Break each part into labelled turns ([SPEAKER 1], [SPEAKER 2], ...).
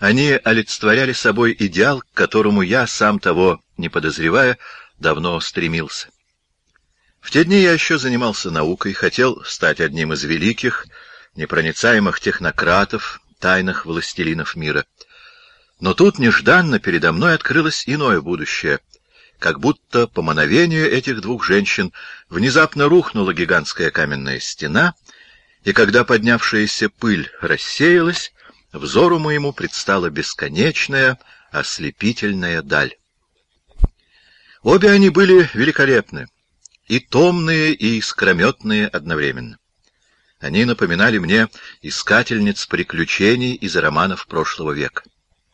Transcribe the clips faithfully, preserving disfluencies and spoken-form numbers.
[SPEAKER 1] Они олицетворяли собой идеал, к которому я, сам того не подозревая, давно стремился. В те дни я еще занимался наукой, хотел стать одним из великих, непроницаемых технократов, тайных властелинов мира. Но тут нежданно передо мной открылось иное будущее. Как будто по мановению этих двух женщин внезапно рухнула гигантская каменная стена, и когда поднявшаяся пыль рассеялась, взору моему предстала бесконечная, ослепительная даль. Обе они были великолепны, и томные, и искрометные одновременно. Они напоминали мне искательниц приключений из романов прошлого века.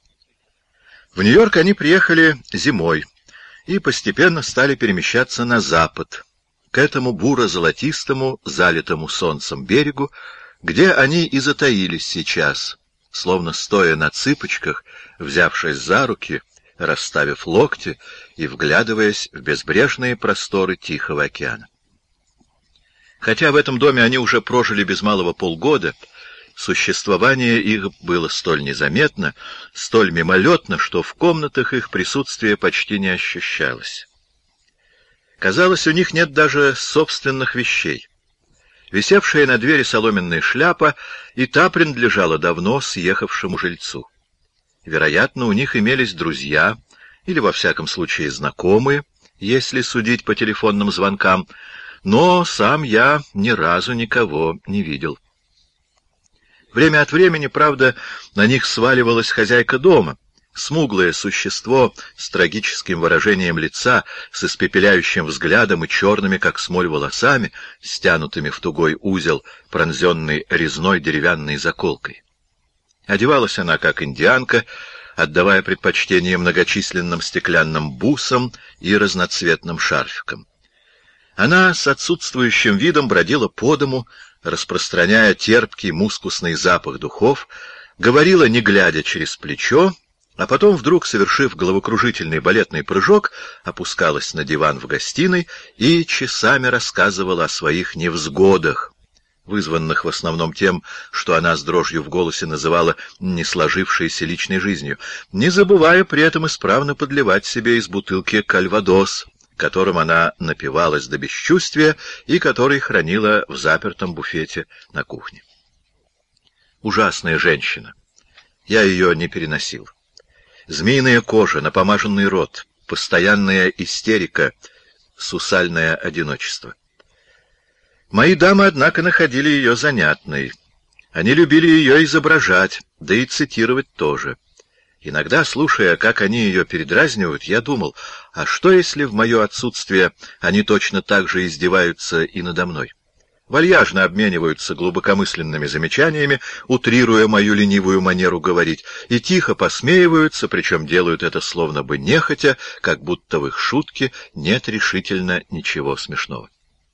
[SPEAKER 1] В Нью-Йорк они приехали зимой и постепенно стали перемещаться на запад, к этому буро-золотистому, залитому солнцем берегу, где они и затаились сейчас, словно стоя на цыпочках, взявшись за руки, расставив локти и вглядываясь в безбрежные просторы Тихого океана. Хотя в этом доме они уже прожили без малого полгода, существование их было столь незаметно, столь мимолетно, что в комнатах их присутствие почти не ощущалось. Казалось, у них нет даже собственных вещей. Висевшая на двери соломенная шляпа и та принадлежала давно съехавшему жильцу. Вероятно, у них имелись друзья, или, во всяком случае, знакомые, если судить по телефонным звонкам, но сам я ни разу никого не видел. Время от времени, правда, на них сваливалась хозяйка дома, смуглое существо с трагическим выражением лица, с испепеляющим взглядом и черными, как смоль, волосами, стянутыми в тугой узел, пронзенный резной деревянной заколкой. Одевалась она, как индианка, отдавая предпочтение многочисленным стеклянным бусам и разноцветным шарфикам. Она с отсутствующим видом бродила по дому, распространяя терпкий мускусный запах духов, говорила, не глядя через плечо, а потом, вдруг совершив головокружительный балетный прыжок, опускалась на диван в гостиной и часами рассказывала о своих невзгодах, вызванных в основном тем, что она с дрожью в голосе называла не сложившейся личной жизнью, не забывая при этом исправно подливать себе из бутылки кальвадос, которым она напивалась до бесчувствия и который хранила в запертом буфете на кухне. Ужасная женщина. Я ее не переносил. Змеиная кожа, напомаженный рот, постоянная истерика, сусальное одиночество. Мои дамы, однако, находили ее занятной. Они любили ее изображать, да и цитировать тоже. Иногда, слушая, как они ее передразнивают, я думал, а что, если в мое отсутствие они точно так же издеваются и надо мной? Вальяжно обмениваются глубокомысленными замечаниями, утрируя мою ленивую манеру говорить, и тихо посмеиваются, причем делают это словно бы нехотя, как будто в их шутке нет решительно ничего смешного.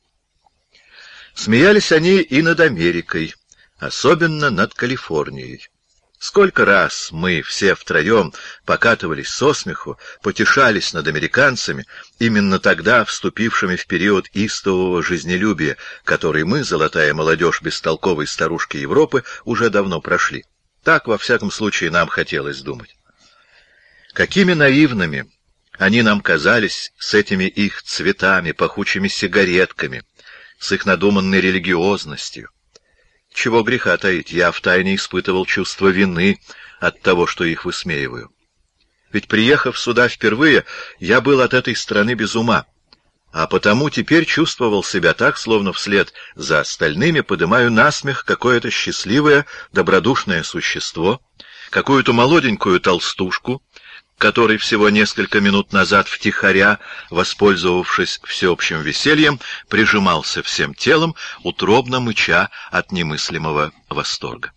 [SPEAKER 1] Смеялись они и над Америкой, особенно над Калифорнией. Сколько раз мы все втроем покатывались со смеху, потешались над американцами, именно тогда вступившими в период истового жизнелюбия, который мы, золотая молодежь бестолковой старушки Европы, уже давно прошли. Так, во всяком случае, нам хотелось думать. Какими наивными они нам казались с этими их цветами, пахучими сигаретками, с их надуманной религиозностью. Чего греха таить, я втайне испытывал чувство вины от того, что их высмеиваю. Ведь, приехав сюда впервые, я был от этой страны без ума, а потому теперь чувствовал себя так, словно вслед за остальными подымаю насмех какое-то счастливое, добродушное существо, какую-то молоденькую толстушку, который всего несколько минут назад втихаря, воспользовавшись всеобщим весельем, прижимался всем телом, утробно мыча от немыслимого восторга.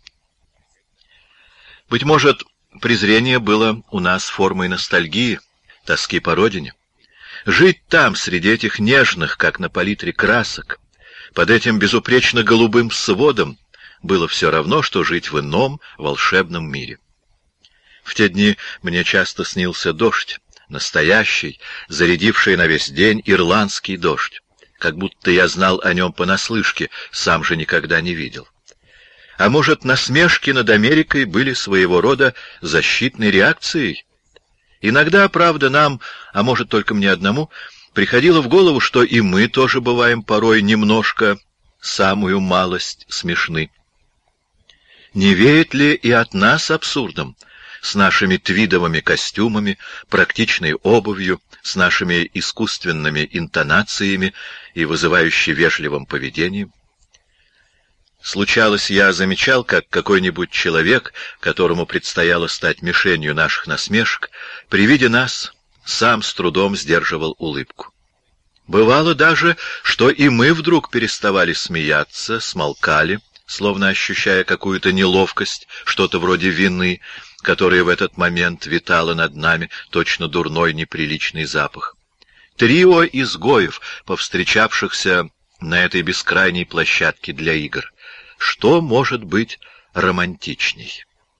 [SPEAKER 1] Быть может, презрение было у нас формой ностальгии, тоски по родине. Жить там, среди этих нежных, как на палитре, красок, под этим безупречно голубым сводом, было все равно, что жить в ином волшебном мире. В те дни мне часто снился дождь, настоящий, зарядивший на весь день ирландский дождь, как будто я знал о нем понаслышке, сам же никогда не видел. А может, насмешки над Америкой были своего рода защитной реакцией? Иногда, правда, нам, а может, только мне одному, приходило в голову, что и мы тоже бываем порой немножко, самую малость, смешны. Не веет ли и от нас абсурдом, с нашими твидовыми костюмами, практичной обувью, с нашими искусственными интонациями и вызывающе вежливым поведением? Случалось, я замечал, как какой-нибудь человек, которому предстояло стать мишенью наших насмешек, при виде нас сам с трудом сдерживал улыбку. Бывало даже, что и мы вдруг переставали смеяться, смолкали, словно ощущая какую-то неловкость, что-то вроде вины, которая в этот момент витала над нами, точно дурной неприличный запах. Трио изгоев, повстречавшихся на этой бескрайней площадке для игр. Что может быть романтичней?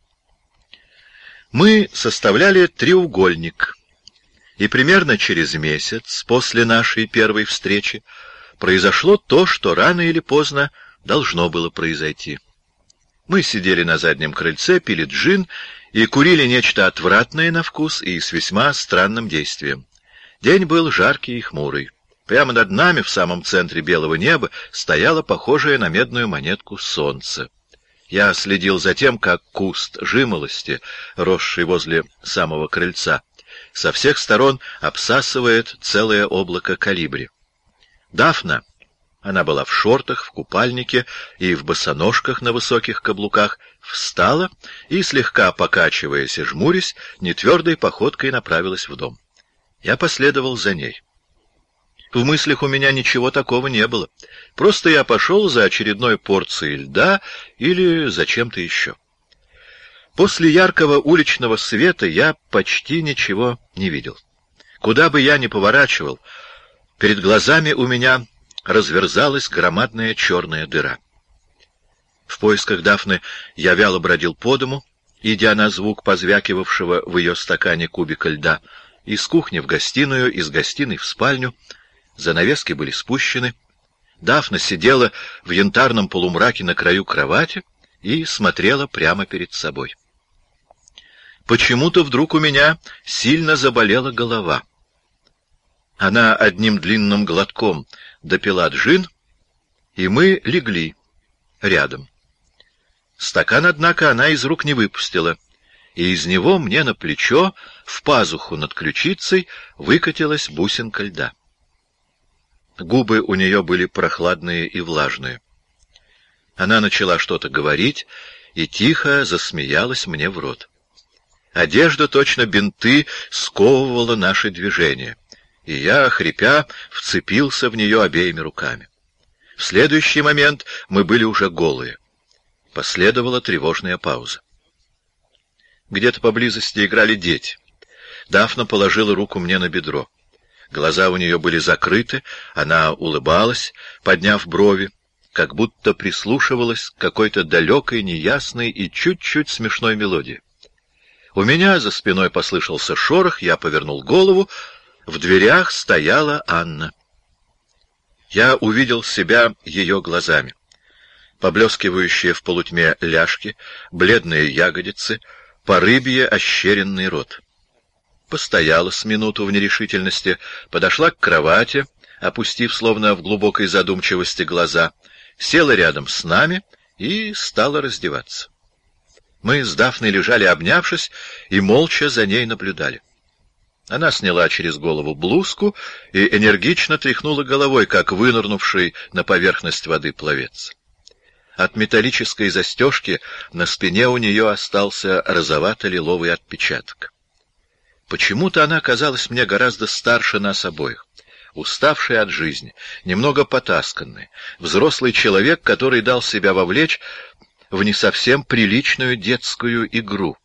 [SPEAKER 1] Мы составляли треугольник, и примерно через месяц после нашей первой встречи произошло то, что рано или поздно должно было произойти. Мы сидели на заднем крыльце, пили джин и курили нечто отвратное на вкус и с весьма странным действием. День был жаркий и хмурый. Прямо над нами, в самом центре белого неба, стояло похожее на медную монетку солнце. Я следил за тем, как куст жимолости, росший возле самого крыльца, со всех сторон обсасывает целое облако колибри. Дафна, она была в шортах, в купальнике и в босоножках на высоких каблуках, встала и, слегка покачиваясь и жмурясь, нетвердой походкой направилась в дом. Я последовал за ней. В мыслях у меня ничего такого не было. Просто я пошел за очередной порцией льда или за чем-то еще. После яркого уличного света я почти ничего не видел. Куда бы я ни поворачивал, перед глазами у меня разверзалась громадная черная дыра. В поисках Дафны я вяло бродил по дому, идя на звук позвякивавшего в ее стакане кубика льда, из кухни в гостиную, из гостиной в спальню. Занавески были спущены. Дафна сидела в янтарном полумраке на краю кровати и смотрела прямо перед собой. Почему-то вдруг у меня сильно заболела голова. Она одним длинным глотком допила джин, и мы легли рядом. Стакан, однако, она из рук не выпустила, и из него мне на плечо, в пазуху над ключицей, выкатилась бусинка льда. Губы у нее были прохладные и влажные. Она начала что-то говорить и тихо засмеялась мне в рот. Одежда, точно бинты, сковывала наши движения, и я, хрипя, вцепился в нее обеими руками. В следующий момент мы были уже голые. Последовала тревожная пауза. Где-то поблизости играли дети. Дафна положила руку мне на бедро. Глаза у нее были закрыты, она улыбалась, подняв брови, как будто прислушивалась к какой-то далекой, неясной и чуть-чуть смешной мелодии. У меня за спиной послышался шорох, я повернул голову, в дверях стояла Анна. Я увидел себя ее глазами. Поблескивающие в полутьме ляжки, бледные ягодицы, по рыбье ощеренный рот. Постояла с минуту в нерешительности, подошла к кровати, опустив словно в глубокой задумчивости глаза, села рядом с нами и стала раздеваться. Мы с Дафной лежали, обнявшись, и молча за ней наблюдали. Она сняла через голову блузку и энергично тряхнула головой, как вынырнувший на поверхность воды пловец. От металлической застежки на спине у нее остался розовато-лиловый отпечаток. Почему-то она казалась мне гораздо старше нас обоих, уставший от жизни, немного потасканный, взрослый человек, который дал себя вовлечь в не совсем приличную детскую игру.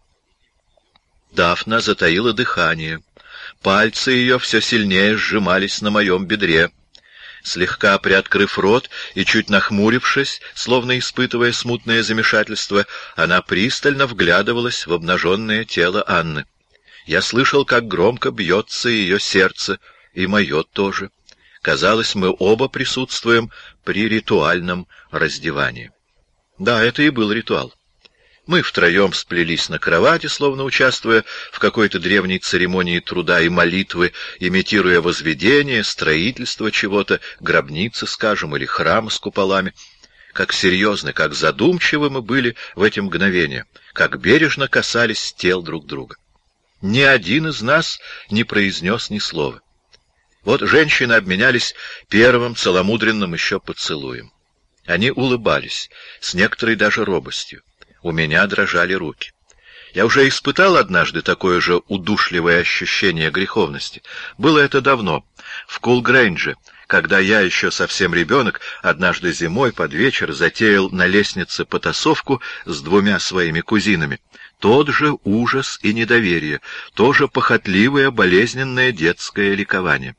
[SPEAKER 1] Дафна затаила дыхание. Пальцы ее все сильнее сжимались на моем бедре. Слегка приоткрыв рот и чуть нахмурившись, словно испытывая смутное замешательство, она пристально вглядывалась в обнаженное тело Анны. Я слышал, как громко бьется ее сердце, и мое тоже. Казалось, мы оба присутствуем при ритуальном раздевании. Да, это и был ритуал. Мы втроем сплелись на кровати, словно участвуя в какой-то древней церемонии труда и молитвы, имитируя возведение, строительство чего-то, гробницы, скажем, или храма с куполами. Как серьезны, как задумчивы мы были в эти мгновения, как бережно касались тел друг друга. Ни один из нас не произнес ни слова. Вот женщины обменялись первым целомудренным еще поцелуем. Они улыбались, с некоторой даже робостью. У меня дрожали руки. Я уже испытал однажды такое же удушливое ощущение греховности. Было это давно, в Кулгрейндже, когда я, еще совсем ребенок, однажды зимой под вечер затеял на лестнице потасовку с двумя своими кузинами. Тот же ужас и недоверие, то же похотливое, болезненное детское ликование.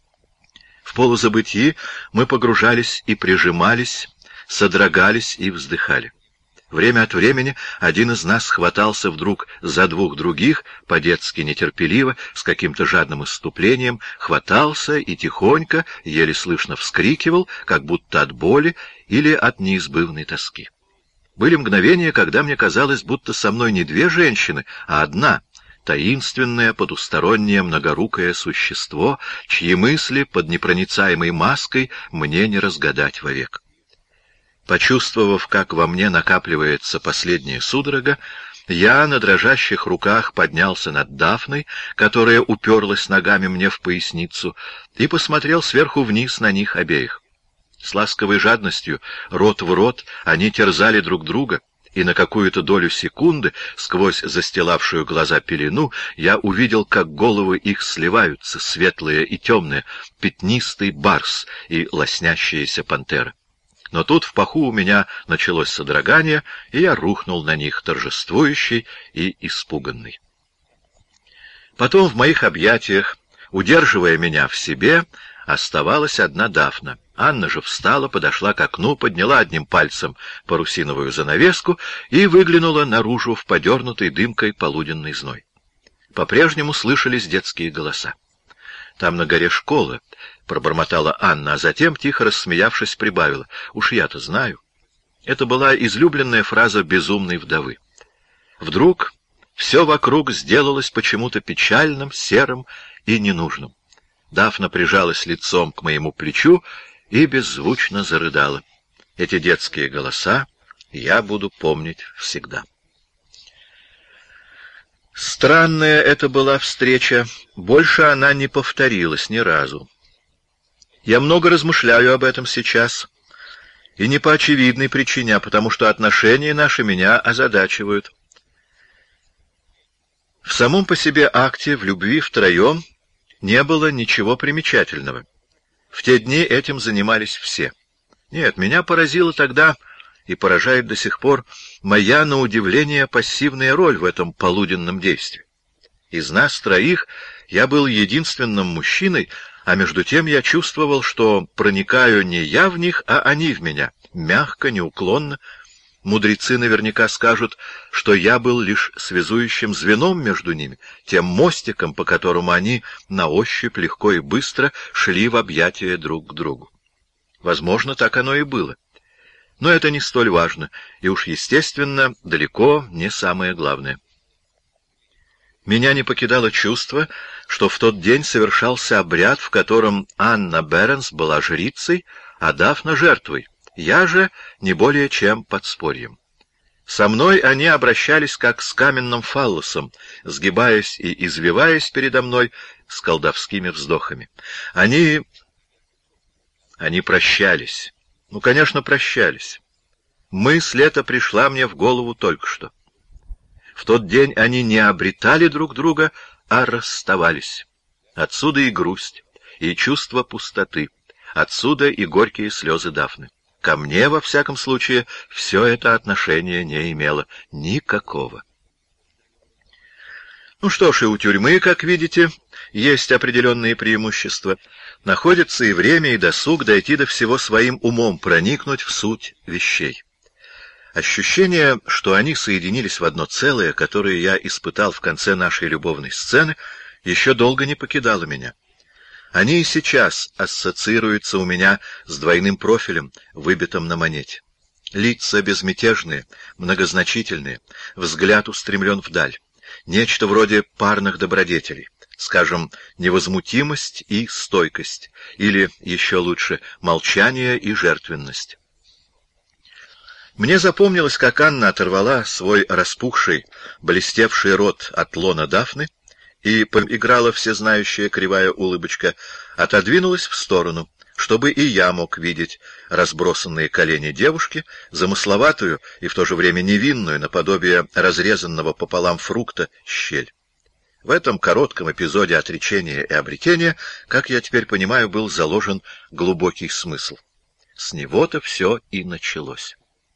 [SPEAKER 1] В полузабытии мы погружались и прижимались, содрогались и вздыхали. Время от времени один из нас хватался вдруг за двух других, по-детски нетерпеливо, с каким-то жадным исступлением, хватался и тихонько, еле слышно вскрикивал, как будто от боли или от неизбывной тоски. Были мгновения, когда мне казалось, будто со мной не две женщины, а одна, таинственное, потустороннее, многорукое существо, чьи мысли под непроницаемой маской мне не разгадать вовек. Почувствовав, как во мне накапливается последняя судорога, я на дрожащих руках поднялся над Дафной, которая уперлась ногами мне в поясницу, и посмотрел сверху вниз на них обеих. С ласковой жадностью, рот в рот, они терзали друг друга, и на какую-то долю секунды, сквозь застилавшую глаза пелену, я увидел, как головы их сливаются, светлые и темные, пятнистый барс и лоснящаяся пантера. Но тут в паху у меня началось содрогание, и я рухнул на них, торжествующий и испуганный. Потом в моих объятиях, удерживая меня в себе, оставалась одна Дафна. Анна же встала, подошла к окну, подняла одним пальцем парусиновую занавеску и выглянула наружу в подернутый дымкой полуденный зной. По-прежнему слышались детские голоса. «Там на горе школа», — пробормотала Анна, а затем, тихо рассмеявшись, прибавила: «Уж я-то знаю». Это была излюбленная фраза безумной вдовы. Вдруг все вокруг сделалось почему-то печальным, серым и ненужным. Дафна прижалась лицом к моему плечу и беззвучно зарыдала. Эти детские голоса я буду помнить всегда. Странная это была встреча, больше она не повторилась ни разу. Я много размышляю об этом сейчас, и не по очевидной причине, а потому что отношения наши меня озадачивают. В самом по себе акте в любви втроем не было ничего примечательного. В те дни этим занимались все. Нет, меня поразило тогда и поражает до сих пор моя, на удивление, пассивная роль в этом полуденном действии. Из нас троих я был единственным мужчиной, а между тем я чувствовал, что проникаю не я в них, а они в меня, мягко, неуклонно. Мудрецы наверняка скажут, что я был лишь связующим звеном между ними, тем мостиком, по которому они на ощупь легко и быстро шли в объятия друг к другу. Возможно, так оно и было. Но это не столь важно, и уж, естественно, далеко не самое главное. Меня не покидало чувство, что в тот день совершался обряд, в котором Анна Беренс была жрицей, а Дафна — жертвой. Я же не более чем подспорьем. Со мной они обращались как с каменным фаллосом, сгибаясь и извиваясь передо мной с колдовскими вздохами. Они... они прощались. Ну, конечно, прощались. Мысль эта пришла мне в голову только что. В тот день они не обретали друг друга, а расставались. Отсюда и грусть, и чувство пустоты, отсюда и горькие слезы Дафны. Ко мне, во всяком случае, все это отношение не имело никакого. Ну что ж, и у тюрьмы, как видите, есть определенные преимущества. Находится и время, и досуг дойти до всего своим умом, проникнуть в суть вещей. Ощущение, что они соединились в одно целое, которое я испытал в конце нашей любовной сцены, еще долго не покидало меня. Они и сейчас ассоциируются у меня с двойным профилем, выбитым на монете. Лица безмятежные, многозначительные, взгляд устремлен вдаль. Нечто вроде парных добродетелей, скажем, невозмутимость и стойкость, или, еще лучше, молчание и жертвенность. Мне запомнилось, как Анна оторвала свой распухший, блестевший рот от лона Дафны и поиграла всезнающая кривая улыбочка, отодвинулась в сторону, чтобы и я мог видеть разбросанные колени девушки, замысловатую и в то же время невинную, наподобие разрезанного пополам фрукта, щель. В этом коротком эпизоде отречения и обретения, как я теперь понимаю, был заложен глубокий смысл. С него-то все и началось.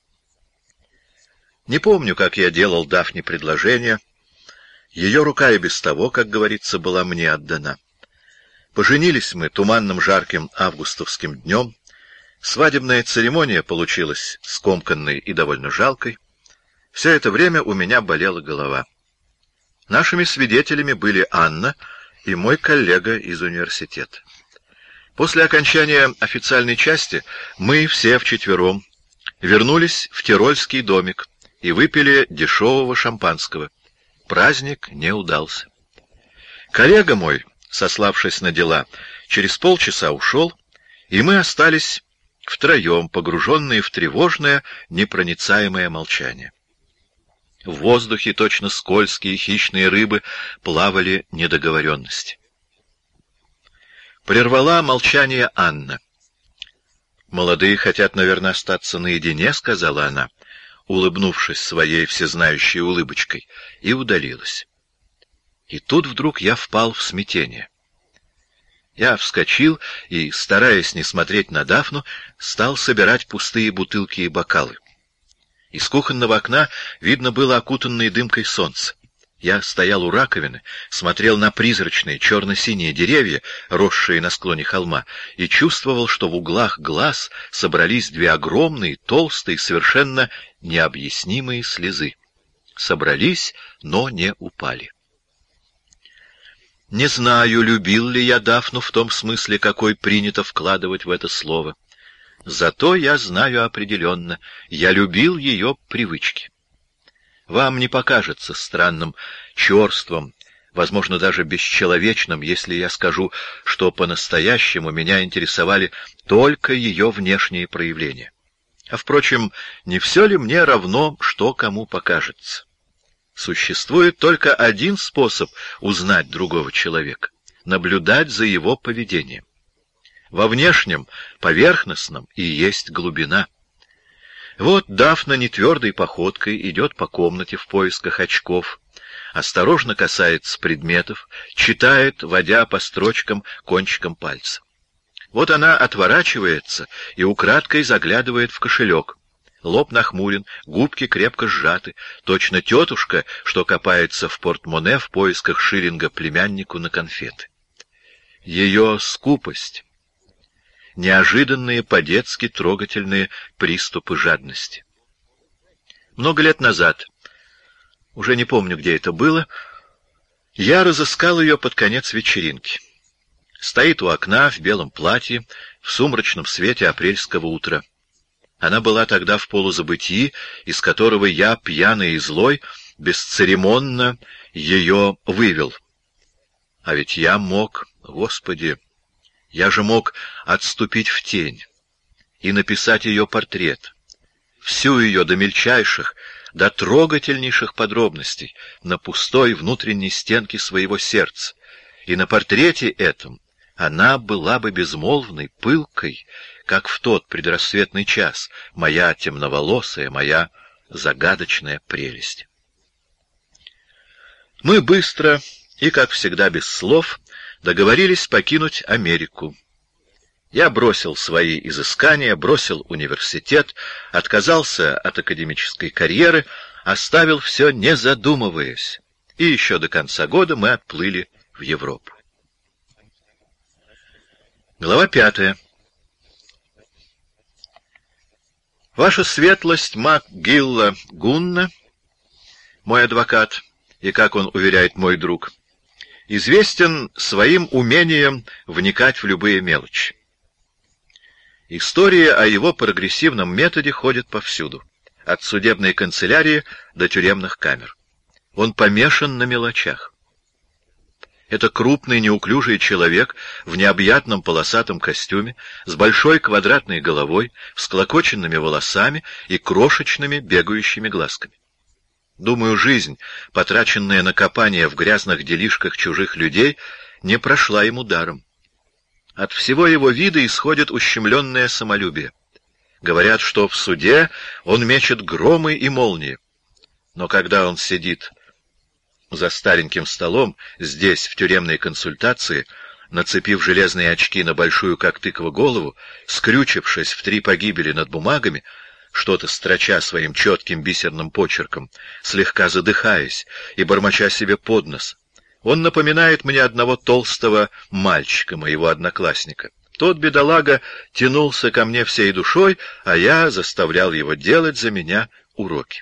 [SPEAKER 1] Не помню, как я делал Дафне предложение. Ее рука и без того, как говорится, была мне отдана. Поженились мы туманным жарким августовским днем. Свадебная церемония получилась скомканной и довольно жалкой. Все это время у меня болела голова. Нашими свидетелями были Анна и мой коллега из университета. После окончания официальной части мы все вчетвером вернулись в Тирольский домик и выпили дешевого шампанского. Праздник не удался. Коллега мой, сославшись на дела, через полчаса ушел, и мы остались втроем, погруженные в тревожное, непроницаемое молчание. В воздухе точно скользкие хищные рыбы плавали недоговоренности. Прервала молчание Анна. «Молодые хотят, наверное, остаться наедине», — сказала она, улыбнувшись своей всезнающей улыбочкой, и удалилась. И тут вдруг я впал в смятение. Я вскочил и, стараясь не смотреть на Дафну, стал собирать пустые бутылки и бокалы. Из кухонного окна видно было окутанное дымкой солнце. Я стоял у раковины, смотрел на призрачные черно-синие деревья, росшие на склоне холма, и чувствовал, что в углах глаз собрались две огромные, толстые, совершенно необъяснимые слезы. Собрались, но не упали. Не знаю, любил ли я Дафну в том смысле, какой принято вкладывать в это слово. Зато я знаю определенно, я любил ее привычки. Вам не покажется странным, черством, возможно, даже бесчеловечным, если я скажу, что по-настоящему меня интересовали только ее внешние проявления. А, впрочем, не все ли мне равно, что кому покажется? Существует только один способ узнать другого человека — наблюдать за его поведением. Во внешнем, поверхностном и есть глубина. Вот Дафна нетвердой походкой идет по комнате в поисках очков, осторожно касается предметов, читает, водя по строчкам кончиком пальца. Вот она отворачивается и украдкой заглядывает в кошелек. Лоб нахмурен, губки крепко сжаты, точно тетушка, что копается в портмоне в поисках шиллинга племяннику на конфеты. Ее скупость, неожиданные по-детски трогательные приступы жадности. Много лет назад, уже не помню, где это было, я разыскал ее под конец вечеринки. Стоит у окна в белом платье, в сумрачном свете апрельского утра. Она была тогда в полузабытии, из которого я, пьяный и злой, бесцеремонно ее вывел. А ведь я мог, Господи, я же мог отступить в тень и написать ее портрет, всю ее до мельчайших, до трогательнейших подробностей на пустой внутренней стенке своего сердца, и на портрете этом она была бы безмолвной, пылкой, как в тот предрассветный час, моя темноволосая, моя загадочная прелесть. Мы быстро и, как всегда, без слов договорились покинуть Америку. Я бросил свои изыскания, бросил университет, отказался от академической карьеры, оставил все, не задумываясь, и еще до конца года мы отплыли в Европу. Глава пятая. Ваша светлость МакГилла Гунна, мой адвокат, и, как он уверяет, мой друг, известен своим умением вникать в любые мелочи. История о его прогрессивном методе ходит повсюду, от судебной канцелярии до тюремных камер. Он помешан на мелочах. Это крупный неуклюжий человек в необъятном полосатом костюме, с большой квадратной головой, всклокоченными волосами и крошечными бегающими глазками. Думаю, жизнь, потраченная на копание в грязных делишках чужих людей, не прошла ему даром. От всего его вида исходит ущемленное самолюбие. Говорят, что в суде он мечет громы и молнии. Но когда он сидит за стареньким столом, здесь, в тюремной консультации, нацепив железные очки на большую, как тыква, голову, скрючившись в три погибели над бумагами, что-то строча своим четким бисерным почерком, слегка задыхаясь и бормоча себе под нос, он напоминает мне одного толстого мальчика, моего одноклассника. Тот бедолага тянулся ко мне всей душой, а я заставлял его делать за меня уроки.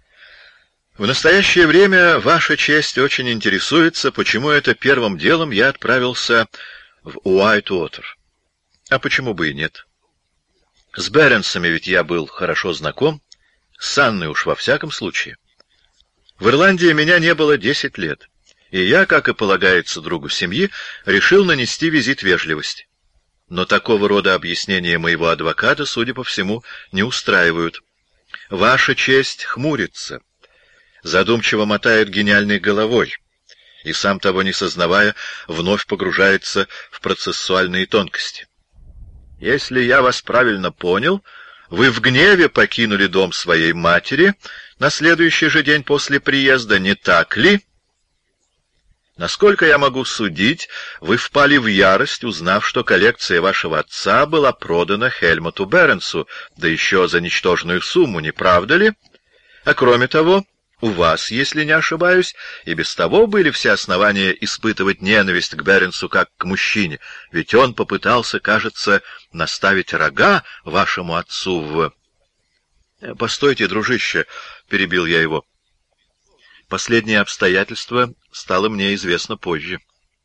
[SPEAKER 1] В настоящее время Ваша честь очень интересуется, почему это первым делом я отправился в Уайт-Уотер. А почему бы и нет? С Беренсами ведь я был хорошо знаком, с Анной уж во всяком случае. В Ирландии меня не было десять лет, и я, как и полагается другу семьи, решил нанести визит вежливости. Но такого рода объяснения моего адвоката, судя по всему, не устраивают. Ваша честь хмурится, задумчиво мотает гениальной головой и, сам того не сознавая, вновь погружается в процессуальные тонкости. Если я вас правильно понял, вы в гневе покинули дом своей матери на следующий же день после приезда, не так ли? Насколько я могу судить, вы впали в ярость, узнав, что коллекция вашего отца была продана Хельмуту Беренсу, да еще за ничтожную сумму, не правда ли? А кроме того, у вас, если не ошибаюсь, и без того были все основания испытывать ненависть к Беренсу как к мужчине, ведь он попытался, кажется, наставить рога вашему отцу в... — Постойте, дружище, — перебил я его. Последнее обстоятельство стало мне известно позже.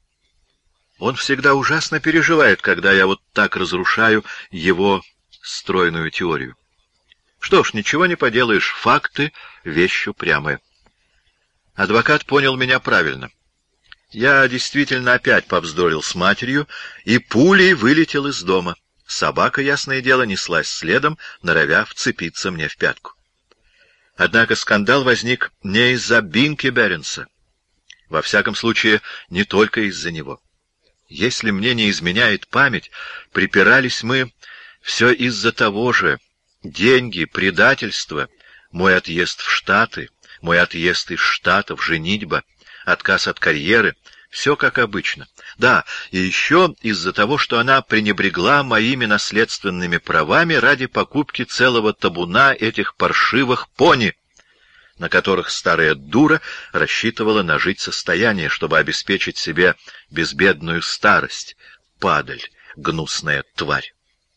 [SPEAKER 1] Он всегда ужасно переживает, когда я вот так разрушаю его стройную теорию. Что ж, ничего не поделаешь, факты — вещь упрямая. Адвокат понял меня правильно. Я действительно опять повздорил с матерью и пулей вылетел из дома. Собака, ясное дело, неслась следом, норовя вцепиться мне в пятку. Однако скандал возник не из-за Бинки Беренса. Во всяком случае, не только из-за него. Если мне не изменяет память, припирались мы все из-за того же. Деньги, предательство, мой отъезд в Штаты, мой отъезд из Штатов, женитьба, отказ от карьеры — все как обычно. Да, и еще из-за того, что она пренебрегла моими наследственными правами ради покупки целого табуна этих паршивых пони, на которых старая дура рассчитывала нажить состояние, чтобы обеспечить себе безбедную старость. Падаль, гнусная тварь.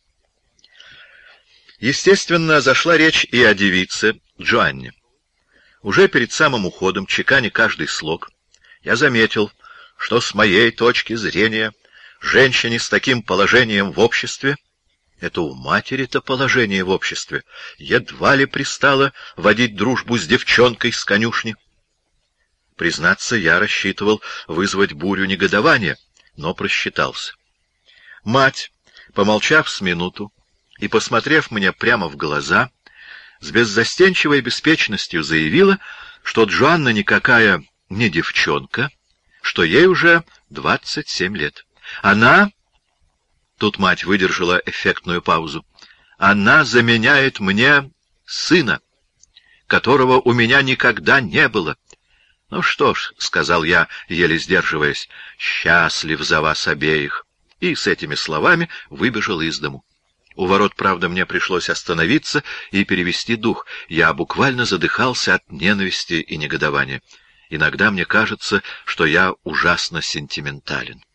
[SPEAKER 1] Естественно, зашла речь и о девице Джоанне. Уже перед самым уходом, чеканя каждый слог, я заметил, что с моей точки зрения женщине с таким положением в обществе, это у матери-то положение в обществе, едва ли пристало водить дружбу с девчонкой с конюшни. Признаться, я рассчитывал вызвать бурю негодования, но просчитался. Мать, помолчав с минуту и посмотрев мне прямо в глаза, с беззастенчивой беспечностью заявила, что Джоанна никакая не девчонка, что ей уже двадцать семь лет. Она, тут мать выдержала эффектную паузу, она заменяет мне сына, которого у меня никогда не было. Ну что ж, — сказал я, еле сдерживаясь, — счастлив за вас обеих. И с этими словами выбежал из дому. У ворот, правда, мне пришлось остановиться и перевести дух. Я буквально задыхался от ненависти и негодования. Иногда мне кажется, что я ужасно сентиментален.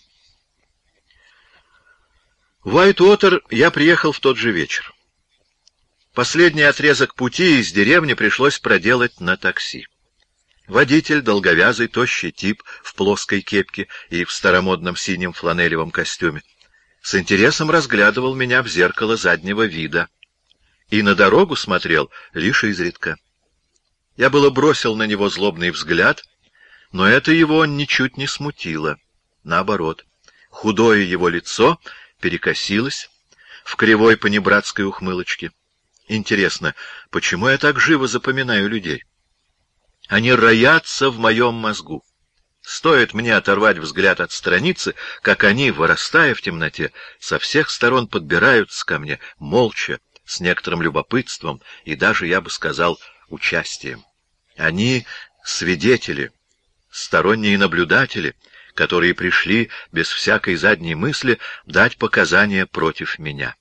[SPEAKER 1] В Уайт-Уотер я приехал в тот же вечер. Последний отрезок пути из деревни пришлось проделать на такси. Водитель, долговязый, тощий тип в плоской кепке и в старомодном синем фланелевом костюме, с интересом разглядывал меня в зеркало заднего вида и на дорогу смотрел лишь изредка. Я было бросил на него злобный взгляд, но это его ничуть не смутило. Наоборот, худое его лицо перекосилось в кривой понебратской ухмылочке. Интересно, почему я так живо запоминаю людей? Они роятся в моем мозгу. Стоит мне оторвать взгляд от страницы, как они, вырастая в темноте, со всех сторон подбираются ко мне, молча, с некоторым любопытством и даже, я бы сказал, участием. Они — свидетели, сторонние наблюдатели, которые пришли без всякой задней мысли дать показания против меня.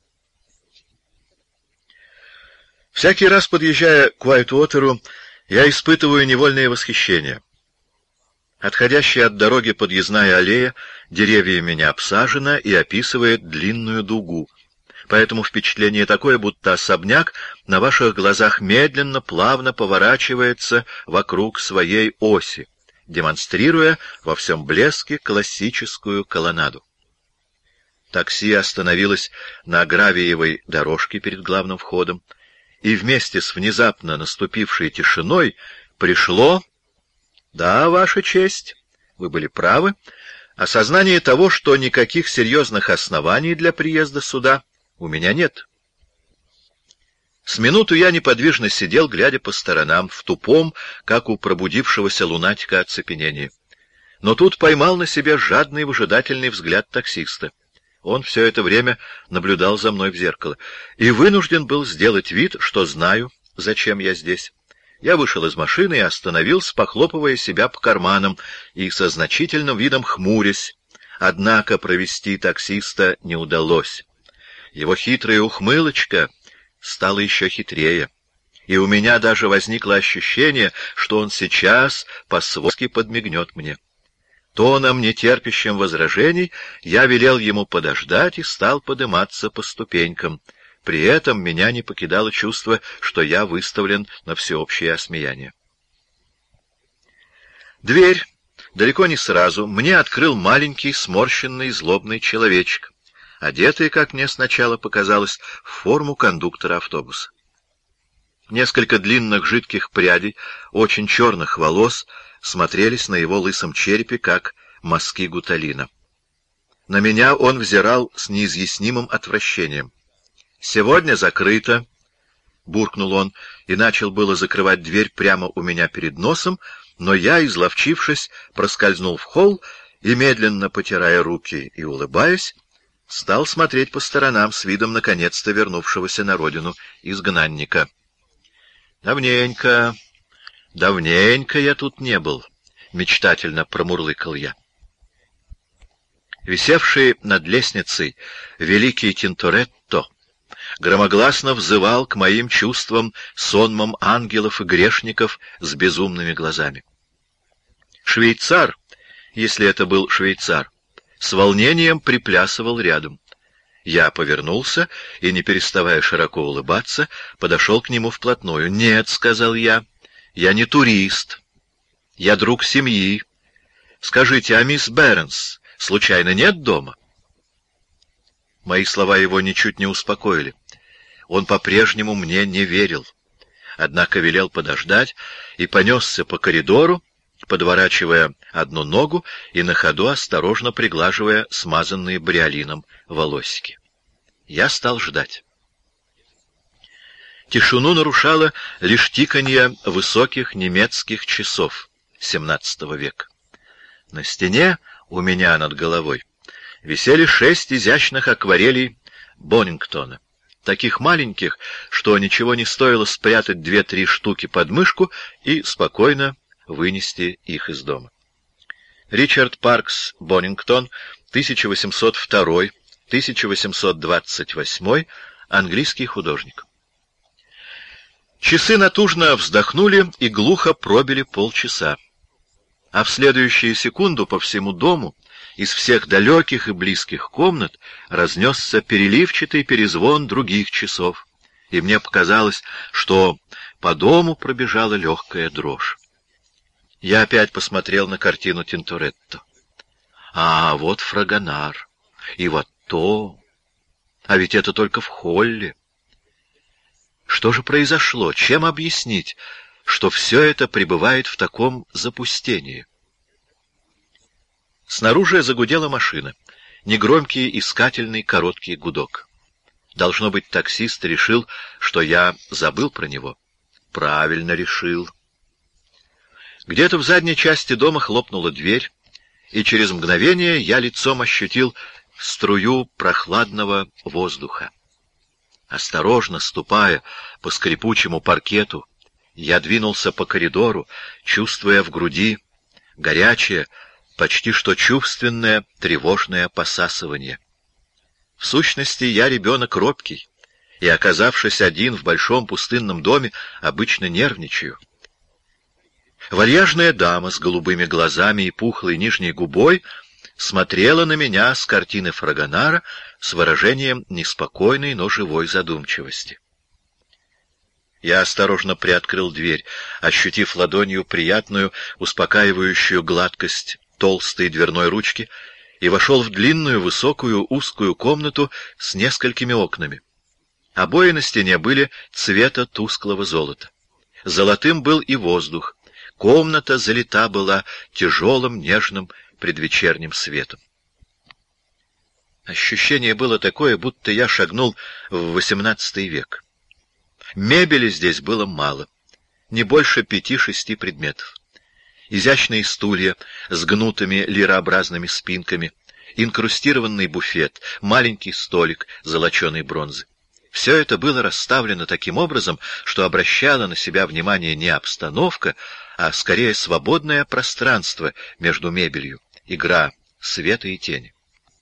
[SPEAKER 1] Всякий раз, подъезжая к Уайтуотеру, я испытываю невольное восхищение. Отходящая от дороги подъездная аллея деревьями не обсажена и описывает длинную дугу. Поэтому впечатление такое, будто особняк на ваших глазах медленно, плавно поворачивается вокруг своей оси, демонстрируя во всем блеске классическую колоннаду. Такси остановилось на гравиевой дорожке перед главным входом, и вместе с внезапно наступившей тишиной пришло, да, Ваша честь, вы были правы, осознание того, что никаких серьезных оснований для приезда сюда у меня нет. С минуту я неподвижно сидел, глядя по сторонам, в тупом, как у пробудившегося лунатика, оцепенении. Но тут поймал на себе жадный выжидательный взгляд таксиста. Он все это время наблюдал за мной в зеркало и вынужден был сделать вид, что знаю, зачем я здесь. Я вышел из машины и остановился, похлопывая себя по карманам и со значительным видом хмурясь. Однако провести таксиста не удалось. Его хитрая ухмылочка стала еще хитрее, и у меня даже возникло ощущение, что он сейчас по-свойски подмигнет мне. Тоном, не терпящим возражений, я велел ему подождать и стал подниматься по ступенькам. При этом меня не покидало чувство, что я выставлен на всеобщее осмеяние. Дверь, далеко не сразу, мне открыл маленький, сморщенный, злобный человечек, одетый, как мне сначала показалось, в форму кондуктора автобуса. Несколько длинных жидких прядей, очень черных волос, смотрелись на его лысом черепе, как мазки гуталина. На меня он взирал с неизъяснимым отвращением. «Сегодня закрыто», — буркнул он, и начал было закрывать дверь прямо у меня перед носом, но я, изловчившись, проскользнул в холл и, медленно потирая руки и улыбаясь, стал смотреть по сторонам с видом наконец-то вернувшегося на родину изгнанника. «Давненько, давненько я тут не был», — мечтательно промурлыкал я. Висевший над лестницей великий Тинторетто громогласно взывал к моим чувствам сонмом ангелов и грешников с безумными глазами. Швейцар, если это был швейцар, с волнением приплясывал рядом. Я повернулся и, не переставая широко улыбаться, подошел к нему вплотную. «Нет», — сказал я, — «я не турист. Я друг семьи. Скажите, а мисс Бернс случайно нет дома?» Мои слова его ничуть не успокоили. Он по-прежнему мне не верил. Однако велел подождать и понесся по коридору, подворачивая одну ногу и на ходу осторожно приглаживая смазанные бриолином волосики. Я стал ждать. Тишину нарушало лишь тиканье высоких немецких часов семнадцатого века. На стене у меня над головой висели шесть изящных акварелей Бонингтона, таких маленьких, что ничего не стоило спрятать две-три штуки под мышку и спокойно вынести их из дома. Ричард Паркс Бонингтон, тысяча восемьсот второй — тысяча восемьсот двадцать восьмой, английский художник. Часы натужно вздохнули и глухо пробили полчаса. А в следующую секунду по всему дому из всех далеких и близких комнат разнесся переливчатый перезвон других часов, и мне показалось, что по дому пробежала легкая дрожь. Я опять посмотрел на картину Тинторетто. А вот Фрагонар, и вот что? А ведь это только в холле. Что же произошло? Чем объяснить, что все это пребывает в таком запустении? Снаружи загудела машина. Негромкий, искательный, короткий гудок. Должно быть, таксист решил, что я забыл про него. Правильно решил. Где-то в задней части дома хлопнула дверь, и через мгновение я лицом ощутил струю прохладного воздуха. Осторожно ступая по скрипучему паркету, я двинулся по коридору, чувствуя в груди горячее, почти что чувственное, тревожное посасывание. В сущности, я ребенок робкий, и, оказавшись один в большом пустынном доме, обычно нервничаю. Вальяжная дама с голубыми глазами и пухлой нижней губой смотрела на меня с картины Фрагонара с выражением неспокойной, но живой задумчивости. Я осторожно приоткрыл дверь, ощутив ладонью приятную, успокаивающую гладкость толстой дверной ручки, и вошел в длинную, высокую, узкую комнату с несколькими окнами. Обои на стене были цвета тусклого золота. Золотым был и воздух. Комната залита была тяжелым, нежным предвечерним светом. Ощущение было такое, будто я шагнул в восемнадцатый век. Мебели здесь было мало, не больше пяти-шести предметов. Изящные стулья с гнутыми лирообразными спинками, инкрустированный буфет, маленький столик золоченой бронзы. Все это было расставлено таким образом, что обращало на себя внимание не обстановка, а скорее свободное пространство между мебелью, игра света и тени.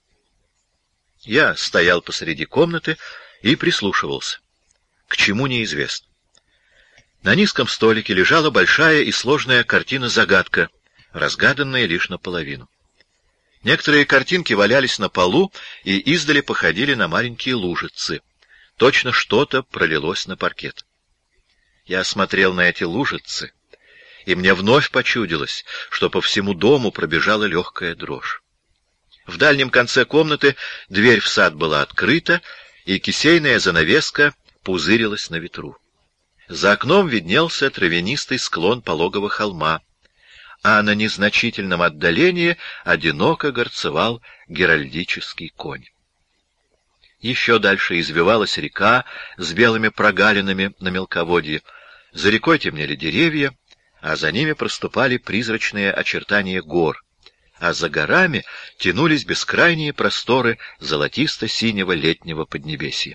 [SPEAKER 1] Я стоял посреди комнаты и прислушивался. К чему неизвестно. На низком столике лежала большая и сложная картина-загадка, разгаданная лишь наполовину. Некоторые картинки валялись на полу и издали походили на маленькие лужицы. Точно что-то пролилось на паркет. Я смотрел на эти лужицы, и мне вновь почудилось, что по всему дому пробежала легкая дрожь. В дальнем конце комнаты дверь в сад была открыта, и кисейная занавеска пузырилась на ветру. За окном виднелся травянистый склон пологого холма, а на незначительном отдалении одиноко горцевал геральдический конь. Еще дальше извивалась река с белыми прогалинами на мелководье. За рекой темнели деревья, а за ними проступали призрачные очертания гор, а за горами тянулись бескрайние просторы золотисто-синего летнего поднебесья.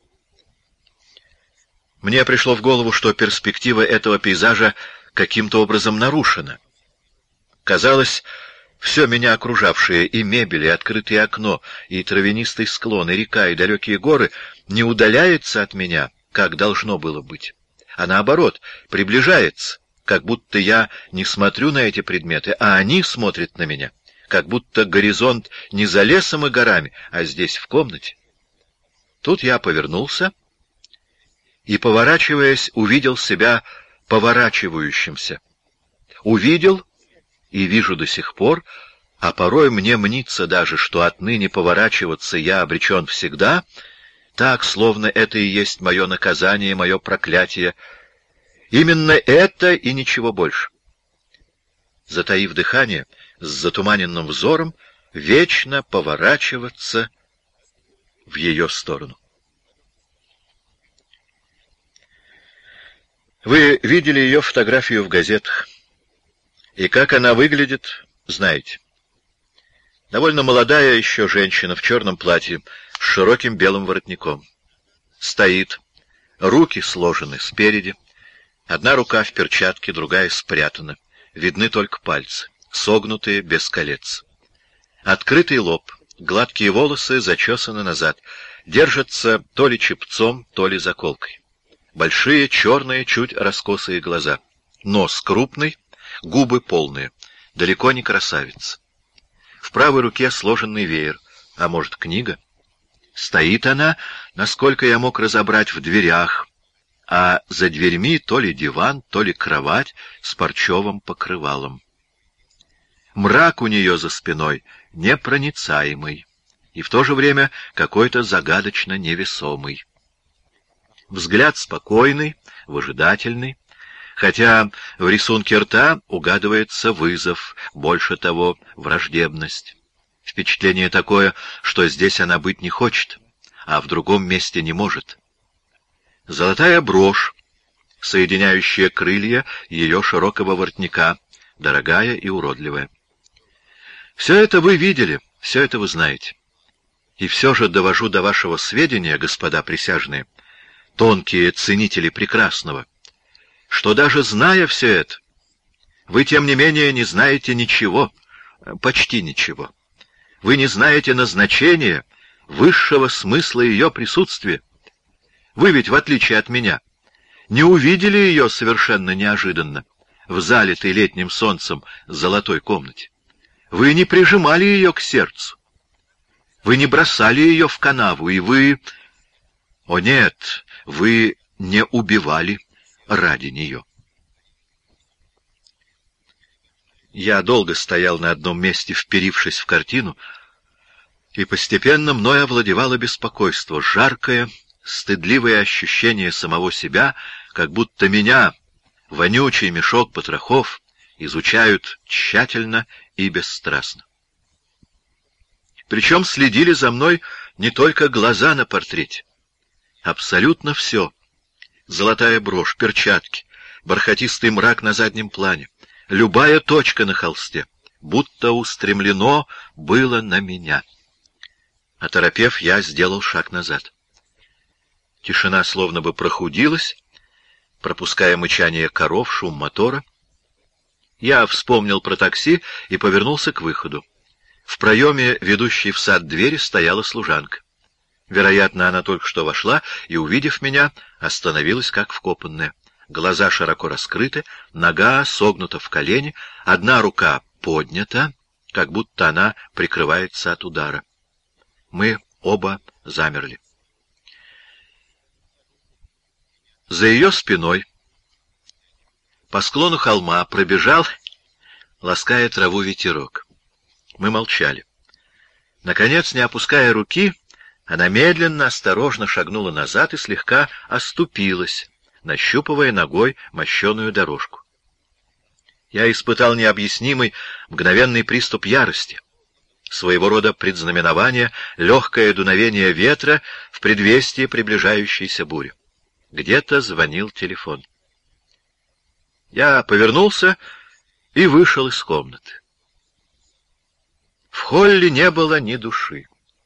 [SPEAKER 1] Мне пришло в голову, что перспектива этого пейзажа каким-то образом нарушена. Казалось, все меня окружавшее, и мебель, и открытое окно, и травянистый склон, и река, и далекие горы, не удаляется от меня, как должно было быть, а наоборот, приближается, как будто я не смотрю на эти предметы, а они смотрят на меня, как будто горизонт не за лесом и горами, а здесь, в комнате. Тут я повернулся и, поворачиваясь, увидел себя поворачивающимся. Увидел и вижу до сих пор, а порой мне мнится даже, что отныне поворачиваться я обречен всегда, так, словно это и есть мое наказание, мое проклятие. Именно это и ничего больше. Затаив дыхание, с затуманенным взором, вечно поворачиваться в ее сторону. Вы видели ее фотографию в газетах. И как она выглядит, знаете. Довольно молодая еще женщина в черном платье с широким белым воротником. Стоит, руки сложены спереди, одна рука в перчатке, другая спрятана. Видны только пальцы, согнутые, без колец. Открытый лоб, гладкие волосы зачесаны назад, держатся то ли чепцом, то ли заколкой. Большие, черные, чуть раскосые глаза. Нос крупный, губы полные, далеко не красавица. В правой руке сложенный веер, а может, книга. Стоит она, насколько я мог разобрать, в дверях, а за дверьми то ли диван, то ли кровать с парчевым покрывалом. Мрак у нее за спиной непроницаемый, и в то же время какой-то загадочно невесомый. Взгляд спокойный, выжидательный, хотя в рисунке рта угадывается вызов, больше того, враждебность. Впечатление такое, что здесь она быть не хочет, а в другом месте не может. Золотая брошь, соединяющая крылья ее широкого воротника, дорогая и уродливая. Все это вы видели, все это вы знаете. И все же довожу до вашего сведения, господа присяжные, тонкие ценители прекрасного, что даже зная все это, вы, тем не менее, не знаете ничего, почти ничего. Вы не знаете назначения, высшего смысла ее присутствия. Вы ведь, в отличие от меня, не увидели ее совершенно неожиданно в залитой летним солнцем золотой комнате. Вы не прижимали ее к сердцу. Вы не бросали ее в канаву, и вы... О нет, вы не убивали ради нее. Я долго стоял на одном месте, вперившись в картину, и постепенно мной овладевало беспокойство, жаркое, стыдливое ощущение самого себя, как будто меня, вонючий мешок потрохов, изучают тщательно и бесстрастно. Причем следили за мной не только глаза на портрете. Абсолютно все. Золотая брошь, перчатки, бархатистый мрак на заднем плане, любая точка на холсте, будто устремлено было на меня. Оторопев, я сделал шаг назад. Тишина словно бы прохудилась, пропуская мычание коров, шум мотора. Я вспомнил про такси и повернулся к выходу. В проеме, ведущей в сад двери, стояла служанка. Вероятно, она только что вошла и, увидев меня, остановилась как вкопанная. Глаза широко раскрыты, нога согнута в колени, одна рука поднята, как будто она прикрывается от удара. Мы оба замерли. За ее спиной по склону холма пробежал, лаская траву, ветерок. Мы молчали. Наконец, не опуская руки, она медленно, осторожно шагнула назад и слегка оступилась, нащупывая ногой мощеную дорожку. Я испытал необъяснимый, мгновенный приступ ярости, своего рода предзнаменование, легкое дуновение ветра в предвестии приближающейся бури. Где-то звонил телефон. Я повернулся и вышел из комнаты. В холле не было ни души.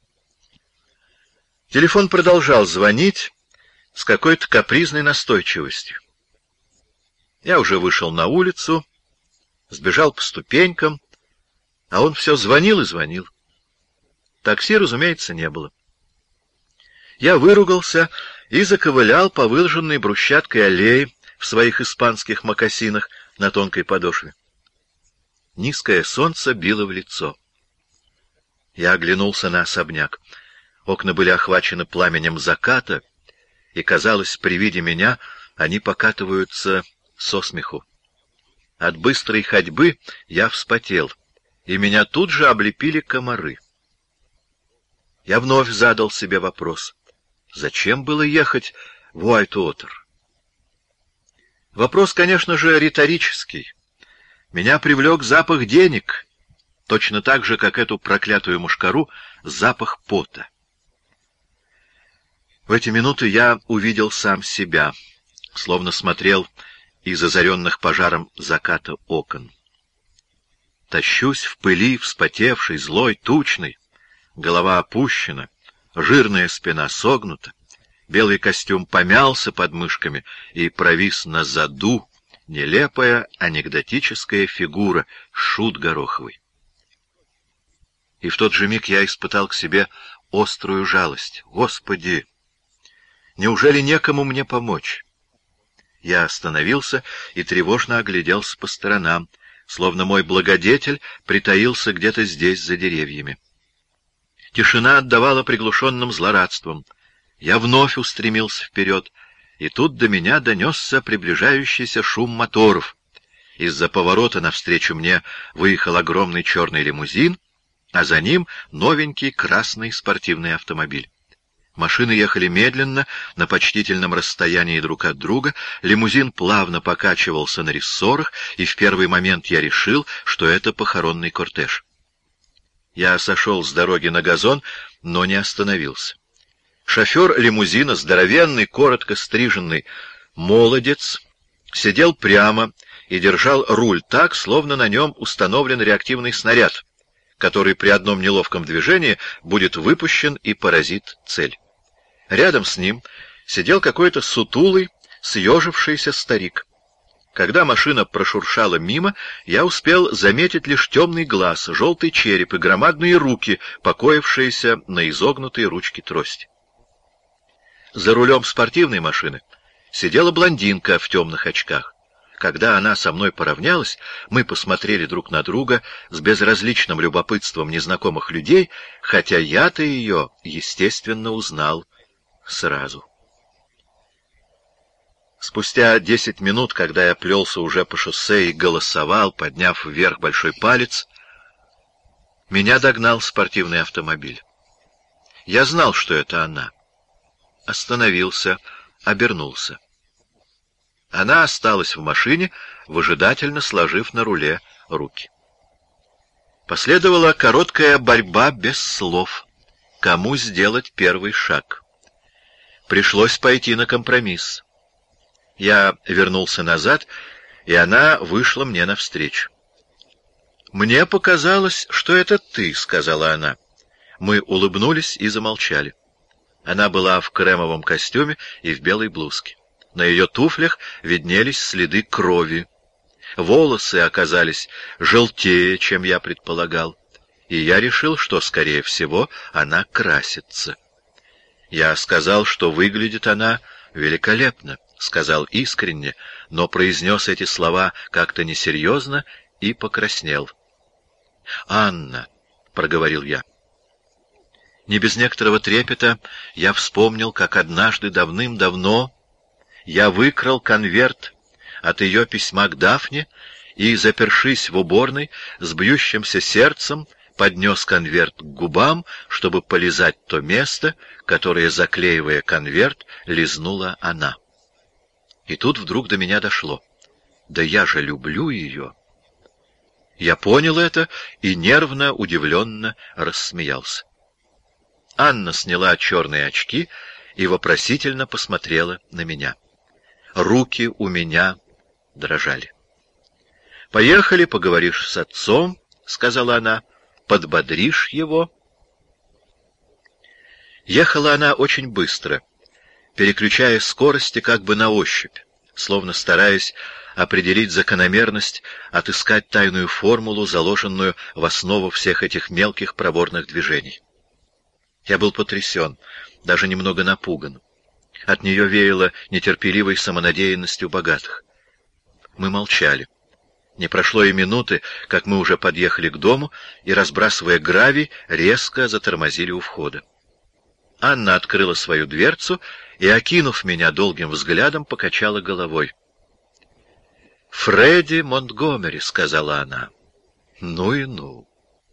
[SPEAKER 1] Телефон продолжал звонить с какой-то капризной настойчивостью. Я уже вышел на улицу, сбежал по ступенькам, а он все звонил и звонил. Такси, разумеется, не было. Я выругался и заковылял по выложенной брусчаткой аллее в своих испанских мокасинах на тонкой подошве. Низкое солнце било в лицо. Я оглянулся на особняк. Окна были охвачены пламенем заката, и, казалось, при виде меня они покатываются со смеху. От быстрой ходьбы я вспотел, и меня тут же облепили комары. Я вновь задал себе вопрос: зачем было ехать в Уайт-Уотер? Вопрос, конечно же, риторический. Меня привлек запах денег, точно так же, как эту проклятую мушкару, запах пота. В эти минуты я увидел сам себя, словно смотрел из озаренных пожаром заката окон. Тащусь в пыли, вспотевший, злой, тучный, голова опущена, жирная спина согнута, белый костюм помялся под мышками и провис на заду, нелепая анекдотическая фигура, шут гороховый. И в тот же миг я испытал к себе острую жалость. Господи! Неужели некому мне помочь? Я остановился и тревожно огляделся по сторонам, словно мой благодетель притаился где-то здесь, за деревьями. Тишина отдавала приглушенным злорадством. Я вновь устремился вперед, и тут до меня донесся приближающийся шум моторов. Из-за поворота навстречу мне выехал огромный черный лимузин, а за ним новенький красный спортивный автомобиль. Машины ехали медленно, на почтительном расстоянии друг от друга, лимузин плавно покачивался на рессорах, и в первый момент я решил, что это похоронный кортеж. Я сошел с дороги на газон, но не остановился. Шофер лимузина, здоровенный, коротко стриженный молодец, сидел прямо и держал руль так, словно на нем установлен реактивный снаряд, который при одном неловком движении будет выпущен и поразит цель. Рядом с ним сидел какой-то сутулый, съежившийся старик. Когда машина прошуршала мимо, я успел заметить лишь темный глаз, желтый череп и громадные руки, покоившиеся на изогнутой ручке трости. За рулем спортивной машины сидела блондинка в темных очках. Когда она со мной поравнялась, мы посмотрели друг на друга с безразличным любопытством незнакомых людей, хотя я-то ее, естественно, узнал сразу. Спустя десять минут, когда я плелся уже по шоссе и голосовал, подняв вверх большой палец, меня догнал спортивный автомобиль. Я знал, что это она. Остановился, обернулся. Она осталась в машине, выжидательно сложив на руле руки. Последовала короткая борьба без слов. Кому сделать первый шаг? Пришлось пойти на компромисс. Я вернулся назад, и она вышла мне навстречу. «Мне показалось, что это ты», — сказала она. Мы улыбнулись и замолчали. Она была в кремовом костюме и в белой блузке. На ее туфлях виднелись следы крови. Волосы оказались желтее, чем я предполагал, и я решил, что, скорее всего, она красится. Я сказал, что выглядит она великолепно, сказал искренне, но произнес эти слова как-то несерьезно и покраснел. «Анна», — проговорил я. Не без некоторого трепета я вспомнил, как однажды давным-давно я выкрал конверт от ее письма к Дафне и, запершись в уборной, с бьющимся сердцем поднес конверт к губам, чтобы полизать то место, которое, заклеивая конверт, лизнула она. И тут вдруг до меня дошло. Да я же люблю ее. Я понял это и нервно, удивленно рассмеялся. Анна сняла черные очки и вопросительно посмотрела на меня. Руки у меня дрожали. «Поехали, поговоришь с отцом», — сказала она, — «подбодришь его». Ехала она очень быстро, переключая скорости как бы на ощупь, словно стараясь определить закономерность, отыскать тайную формулу, заложенную в основу всех этих мелких проворных движений. Я был потрясен, даже немного напуган. От нее веяло нетерпеливой самонадеянностью богатых. Мы молчали. Не прошло и минуты, как мы уже подъехали к дому и, разбрасывая гравий, резко затормозили у входа. Анна открыла свою дверцу и, окинув меня долгим взглядом, покачала головой. «Фредди Монтгомери», — сказала она. «Ну и ну».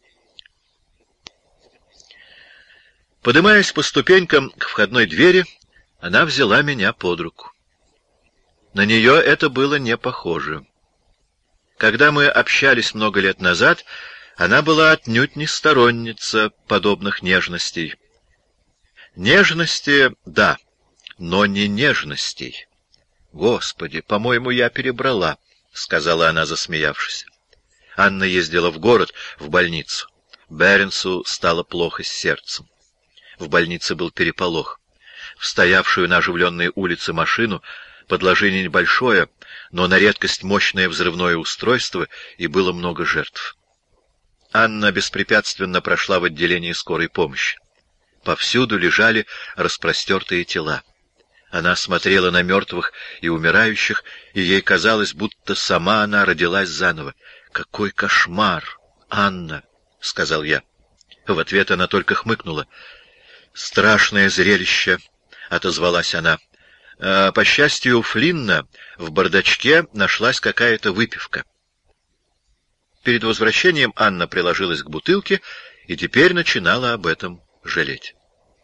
[SPEAKER 1] Подымаясь по ступенькам к входной двери, она взяла меня под руку. На нее это было не похоже. Когда мы общались много лет назад, она была отнюдь не сторонница подобных нежностей. Нежности, да, но не нежностей. «Господи, по-моему, я перебрала», — сказала она, засмеявшись. Анна ездила в город, в больницу. Беренсу стало плохо с сердцем. В больнице был переполох. В стоявшую на оживленной улице машину подложили небольшое, но на редкость мощное взрывное устройство, и было много жертв. Анна беспрепятственно прошла в отделение скорой помощи. Повсюду лежали распростертые тела. Она смотрела на мертвых и умирающих, и ей казалось, будто сама она родилась заново. «Какой кошмар, Анна!» — сказал я. В ответ она только хмыкнула. «Страшное зрелище», — отозвалась она. А, по счастью, у Флинна в бардачке нашлась какая-то выпивка. Перед возвращением Анна приложилась к бутылке и теперь начинала об этом жалеть.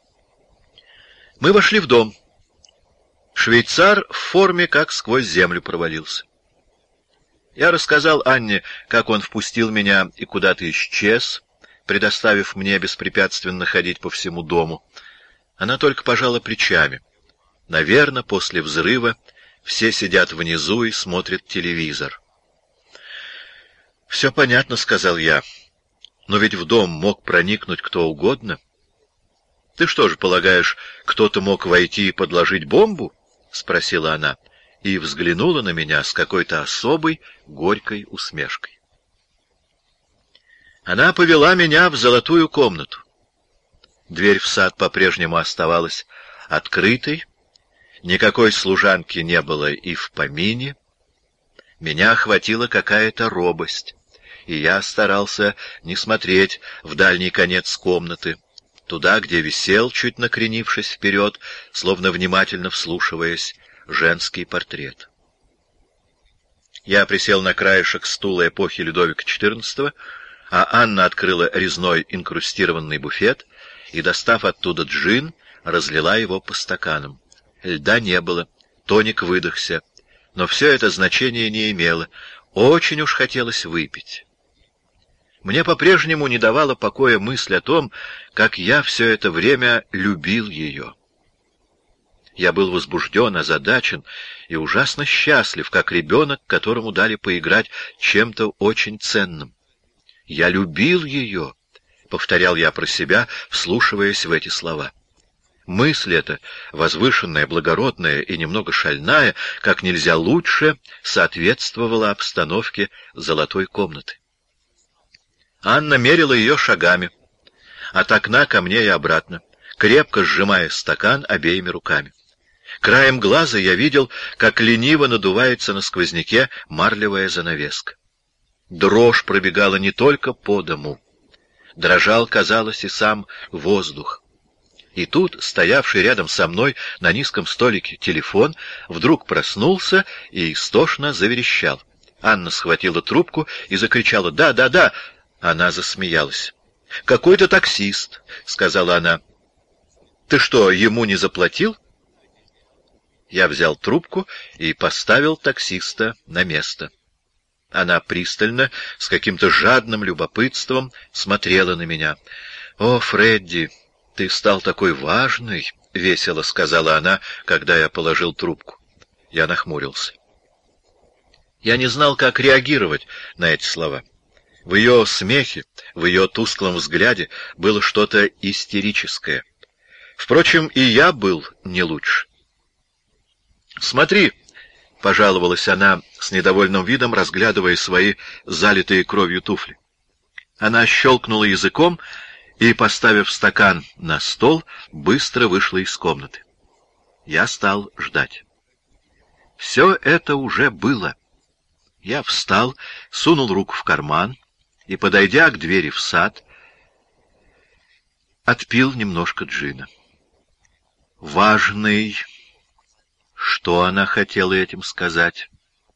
[SPEAKER 1] Мы вошли в дом. Швейцар в форме как сквозь землю провалился. Я рассказал Анне, как он впустил меня и куда-то исчез, предоставив мне беспрепятственно ходить по всему дому. Она только пожала плечами. Наверное, после взрыва все сидят внизу и смотрят телевизор. «Все понятно», — сказал я. «Но ведь в дом мог проникнуть кто угодно». «Ты что же, полагаешь, кто-то мог войти и подложить бомбу?» — спросила она, и взглянула на меня с какой-то особой горькой усмешкой. Она повела меня в золотую комнату. Дверь в сад по-прежнему оставалась открытой, никакой служанки не было и в помине. Меня охватила какая-то робость, и я старался не смотреть в дальний конец комнаты, туда, где висел, чуть накренившись вперед, словно внимательно вслушиваясь, женский портрет. Я присел на краешек стула эпохи Людовика четырнадцатого, а Анна открыла резной инкрустированный буфет и, достав оттуда джин, разлила его по стаканам. Льда не было, тоник выдохся, но все это значения не имело, очень уж хотелось выпить. Мне по-прежнему не давала покоя мысль о том, как я все это время любил ее. Я был возбужден, озадачен и ужасно счастлив, как ребенок, которому дали поиграть чем-то очень ценным. «Я любил ее», — повторял я про себя, вслушиваясь в эти слова. Мысль эта, возвышенная, благородная и немного шальная, как нельзя лучше соответствовала обстановке золотой комнаты. Анна мерила ее шагами, от окна ко мне и обратно, крепко сжимая стакан обеими руками. Краем глаза я видел, как лениво надувается на сквозняке марлевая занавеска. Дрожь пробегала не только по дому. Дрожал, казалось, и сам воздух. И тут, стоявший рядом со мной на низком столике телефон, вдруг проснулся и истошно заверещал. Анна схватила трубку и закричала «Да, да, да!» Она засмеялась. «Какой-то таксист», — сказала она. «Ты что, ему не заплатил?» Я взял трубку и поставил таксиста на место. Она пристально, с каким-то жадным любопытством смотрела на меня. «О, Фредди, ты стал такой важный», — весело сказала она, когда я положил трубку. Я нахмурился. Я не знал, как реагировать на эти слова. В ее смехе, в ее тусклом взгляде было что-то истерическое. Впрочем, и я был не лучше. «Смотри», — пожаловалась она с недовольным видом, разглядывая свои залитые кровью туфли. Она щелкнула языком и, поставив стакан на стол, быстро вышла из комнаты. Я стал ждать. Все это уже было. Я встал, сунул руку в карман и, подойдя к двери в сад, отпил немножко джина. Важный... Что она хотела этим сказать?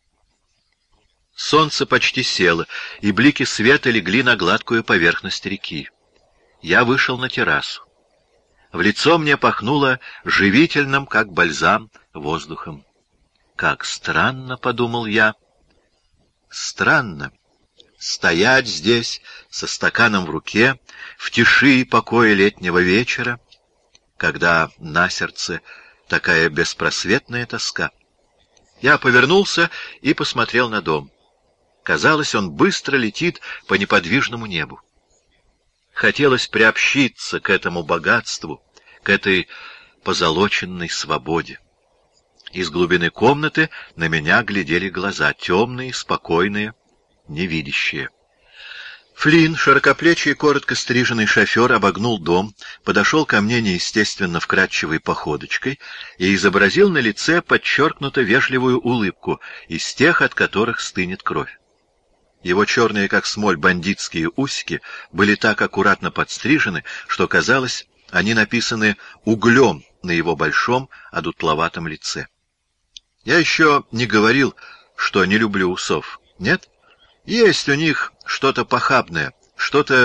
[SPEAKER 1] Солнце почти село, и блики света легли на гладкую поверхность реки. Я вышел на террасу. В лицо мне пахнуло живительным, как бальзам, воздухом. Как странно, — подумал я, — странно стоять здесь со стаканом в руке, в тиши и покое летнего вечера, когда на сердце такая беспросветная тоска. Я повернулся и посмотрел на дом. Казалось, он быстро летит по неподвижному небу. Хотелось приобщиться к этому богатству, к этой позолоченной свободе. Из глубины комнаты на меня глядели глаза, темные, спокойные, невидящие. Флинн, широкоплечий, коротко стриженный шофер, обогнул дом, подошел ко мне неестественно вкрадчивой походочкой и изобразил на лице подчеркнуто вежливую улыбку, из тех, от которых стынет кровь. Его черные, как смоль, бандитские усики были так аккуратно подстрижены, что, казалось, они написаны углем на его большом, одутловатом лице. Я еще не говорил, что не люблю усов. Нет? Есть у них что-то похабное, что-то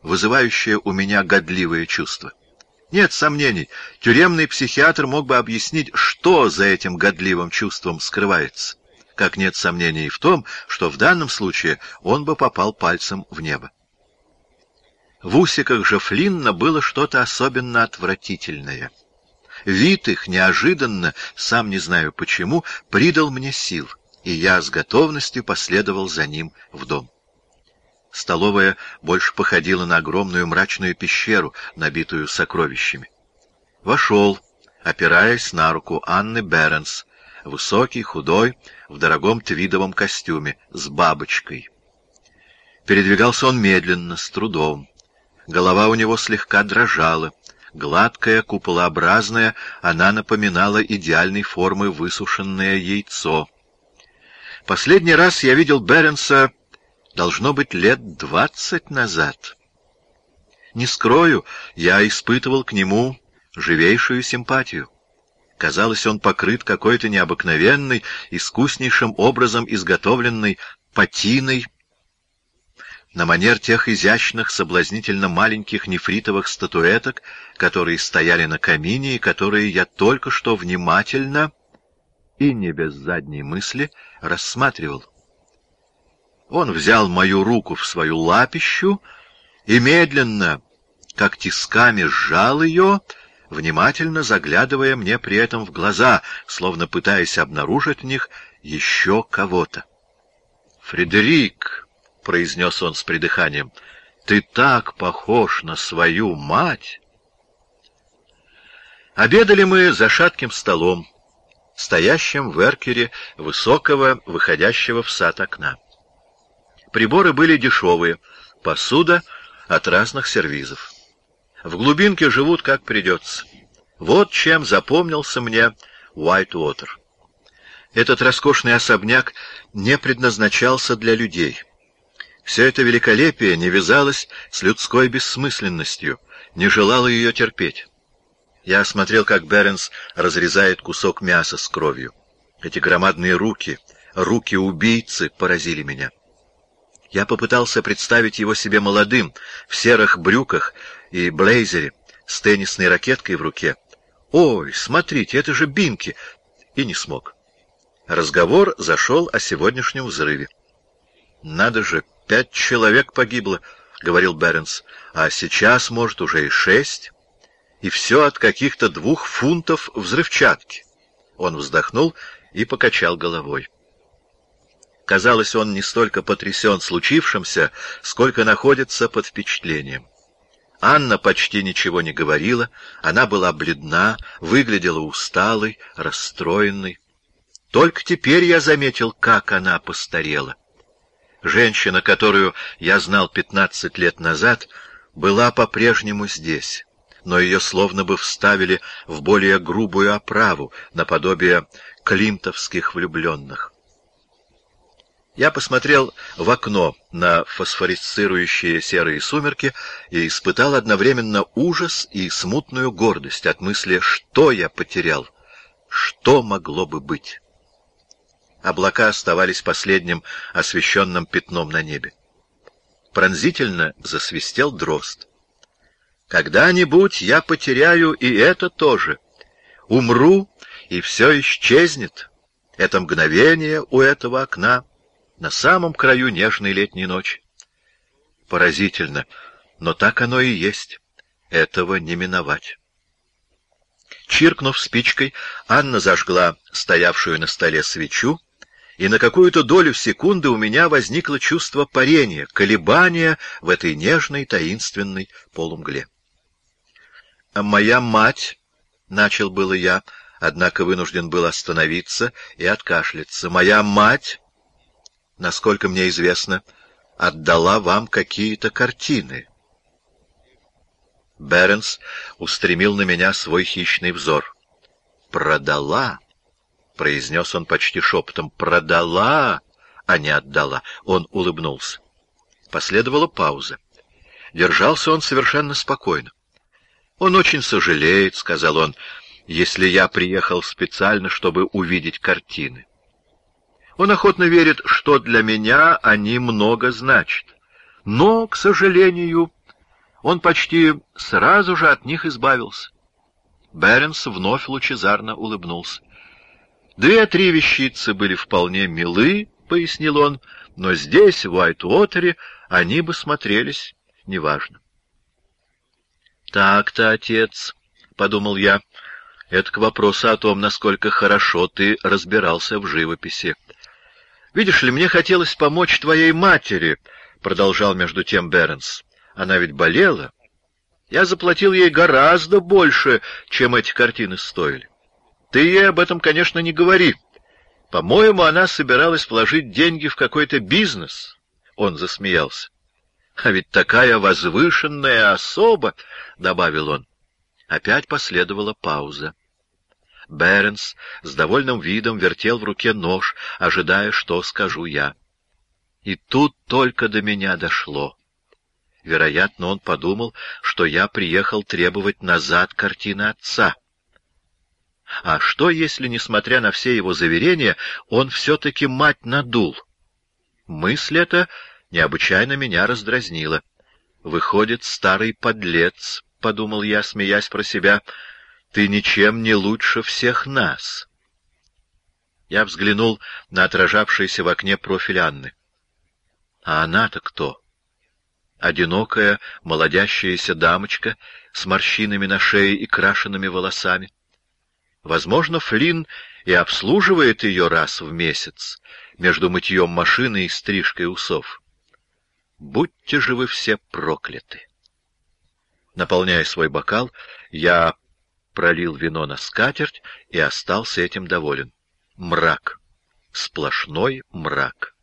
[SPEAKER 1] вызывающее у меня годливое чувство. Нет сомнений, тюремный психиатр мог бы объяснить, что за этим годливым чувством скрывается. Как нет сомнений в том, что в данном случае он бы попал пальцем в небо. В усиках же Флинна было что-то особенно отвратительное. Вид их неожиданно, сам не знаю почему, придал мне сил, и я с готовностью последовал за ним в дом. Столовая больше походила на огромную мрачную пещеру, набитую сокровищами. Вошел, опираясь на руку Анны Беренс, высокий, худой, в дорогом твидовом костюме, с бабочкой. Передвигался он медленно, с трудом. Голова у него слегка дрожала. Гладкая, куполообразная, она напоминала идеальной формы высушенное яйцо. Последний раз я видел Беренса, должно быть, лет двадцать назад. Не скрою, я испытывал к нему живейшую симпатию. Казалось, он покрыт какой-то необыкновенной, искуснейшим образом изготовленной патиной, на манер тех изящных, соблазнительно маленьких нефритовых статуэток, которые стояли на камине и которые я только что внимательно и не без задней мысли рассматривал. Он взял мою руку в свою лапищу и медленно, как тисками, сжал ее, внимательно заглядывая мне при этом в глаза, словно пытаясь обнаружить в них еще кого-то. «Фредерик», — произнес он с придыханием, — «ты так похож на свою мать!» Обедали мы за шатким столом, стоящим в эркере высокого, выходящего в сад окна. Приборы были дешевые, посуда от разных сервизов. В глубинке живут как придется. Вот чем запомнился мне Уайтвотер. Этот роскошный особняк не предназначался для людей. Все это великолепие не вязалось с людской бессмысленностью, не желало ее терпеть. Я смотрел, как Беренс разрезает кусок мяса с кровью. Эти громадные руки, руки убийцы, поразили меня. Я попытался представить его себе молодым, в серых брюках и блейзере, с теннисной ракеткой в руке. «Ой, смотрите, это же Бинки!» И не смог. Разговор зашел о сегодняшнем взрыве. «Надо же, пять человек погибло», — говорил Беренс, — «а сейчас, может, уже и шесть, и все от каких-то двух фунтов взрывчатки». Он вздохнул и покачал головой. Казалось, он не столько потрясен случившимся, сколько находится под впечатлением. Анна почти ничего не говорила, она была бледна, выглядела усталой, расстроенной. Только теперь я заметил, как она постарела. Женщина, которую я знал пятнадцать лет назад, была по-прежнему здесь, но ее словно бы вставили в более грубую оправу, наподобие климтовских влюбленных. Я посмотрел в окно на фосфорисцирующие серые сумерки и испытал одновременно ужас и смутную гордость от мысли, что я потерял, что могло бы быть. Облака оставались последним освещенным пятном на небе. Пронзительно засвистел дрозд. «Когда-нибудь я потеряю и это тоже. Умру, и все исчезнет. Это мгновение у этого окна, на самом краю нежной летней ночи. Поразительно, но так оно и есть. Этого не миновать». Чиркнув спичкой, Анна зажгла стоявшую на столе свечу, и на какую-то долю секунды у меня возникло чувство парения, колебания в этой нежной, таинственной полумгле. «А моя мать», — начал было я, однако вынужден был остановиться и откашляться, — «моя мать, насколько мне известно, отдала вам какие-то картины». Беренс устремил на меня свой хищный взор. «Продала», — произнес он почти шепотом, — «продала, а не отдала». Он улыбнулся. Последовала пауза. Держался он совершенно спокойно. «Он очень сожалеет», — сказал он, — «если я приехал специально, чтобы увидеть картины. Он охотно верит, что для меня они много значат. Но, к сожалению, он почти сразу же от них избавился. Беренс вновь лучезарно улыбнулся. «Две-три вещицы были вполне милы, — пояснил он, — но здесь, в Уайт-Уотере, они бы смотрелись неважно». «Так-то, отец, — подумал я, — это к вопросу о том, насколько хорошо ты разбирался в живописи. Видишь ли, мне хотелось помочь твоей матери, — продолжал между тем Беренс. Она ведь болела. Я заплатил ей гораздо больше, чем эти картины стоили. Ты ей об этом, конечно, не говори. По-моему, она собиралась вложить деньги в какой-то бизнес». Он засмеялся. «А ведь такая возвышенная особа!» — добавил он. Опять последовала пауза. Беренс с довольным видом вертел в руке нож, ожидая, что скажу я. И тут только до меня дошло. Вероятно, он подумал, что я приехал требовать назад картины отца. А что, если, несмотря на все его заверения, он все-таки мать надул? Мысль эта необычайно меня раздразнила. «Выходит, старый подлец, — подумал я, смеясь про себя, — ты ничем не лучше всех нас». Я взглянул на отражавшийся в окне профиль Анны. А она-то кто? Одинокая, молодящаяся дамочка с морщинами на шее и крашенными волосами. Возможно, Флинн и обслуживает ее раз в месяц, между мытьем машины и стрижкой усов. Будьте же вы все прокляты! Наполняя свой бокал, я пролил вино на скатерть и остался этим доволен. Мрак. Сплошной мрак.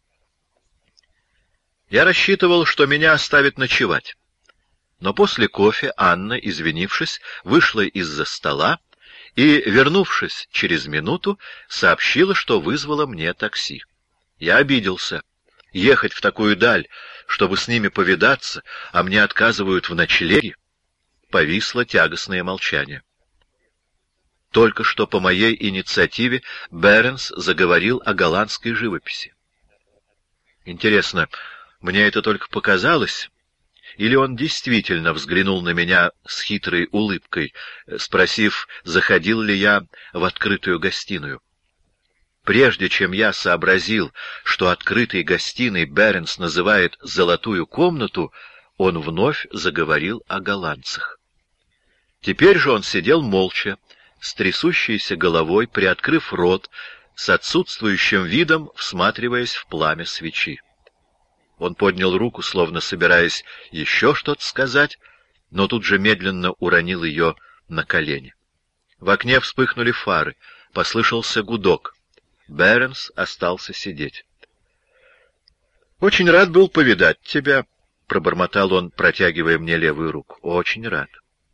[SPEAKER 1] Я рассчитывал, что меня оставят ночевать. Но после кофе Анна, извинившись, вышла из-за стола и, вернувшись через минуту, сообщила, что вызвала мне такси. Я обиделся. Ехать в такую даль, чтобы с ними повидаться, а мне отказывают в ночлеге. Повисло тягостное молчание. Только что по моей инициативе Беренс заговорил о голландской живописи. Интересно, мне это только показалось, или он действительно взглянул на меня с хитрой улыбкой, спросив, заходил ли я в открытую гостиную? Прежде чем я сообразил, что открытой гостиной Беренс называет «золотую комнату», он вновь заговорил о голландцах. Теперь же он сидел молча, с трясущейся головой, приоткрыв рот, с отсутствующим видом, всматриваясь в пламя свечи. Он поднял руку, словно собираясь еще что-то сказать, но тут же медленно уронил ее на колени. В окне вспыхнули фары, послышался гудок. Беренс остался сидеть. «Очень рад был повидать тебя», — пробормотал он, протягивая мне левую руку. «Очень рад».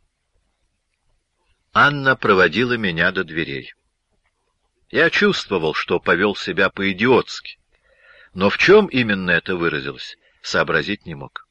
[SPEAKER 1] Анна проводила меня до дверей. Я чувствовал, что повел себя по-идиотски, но в чем именно это выразилось, сообразить не мог.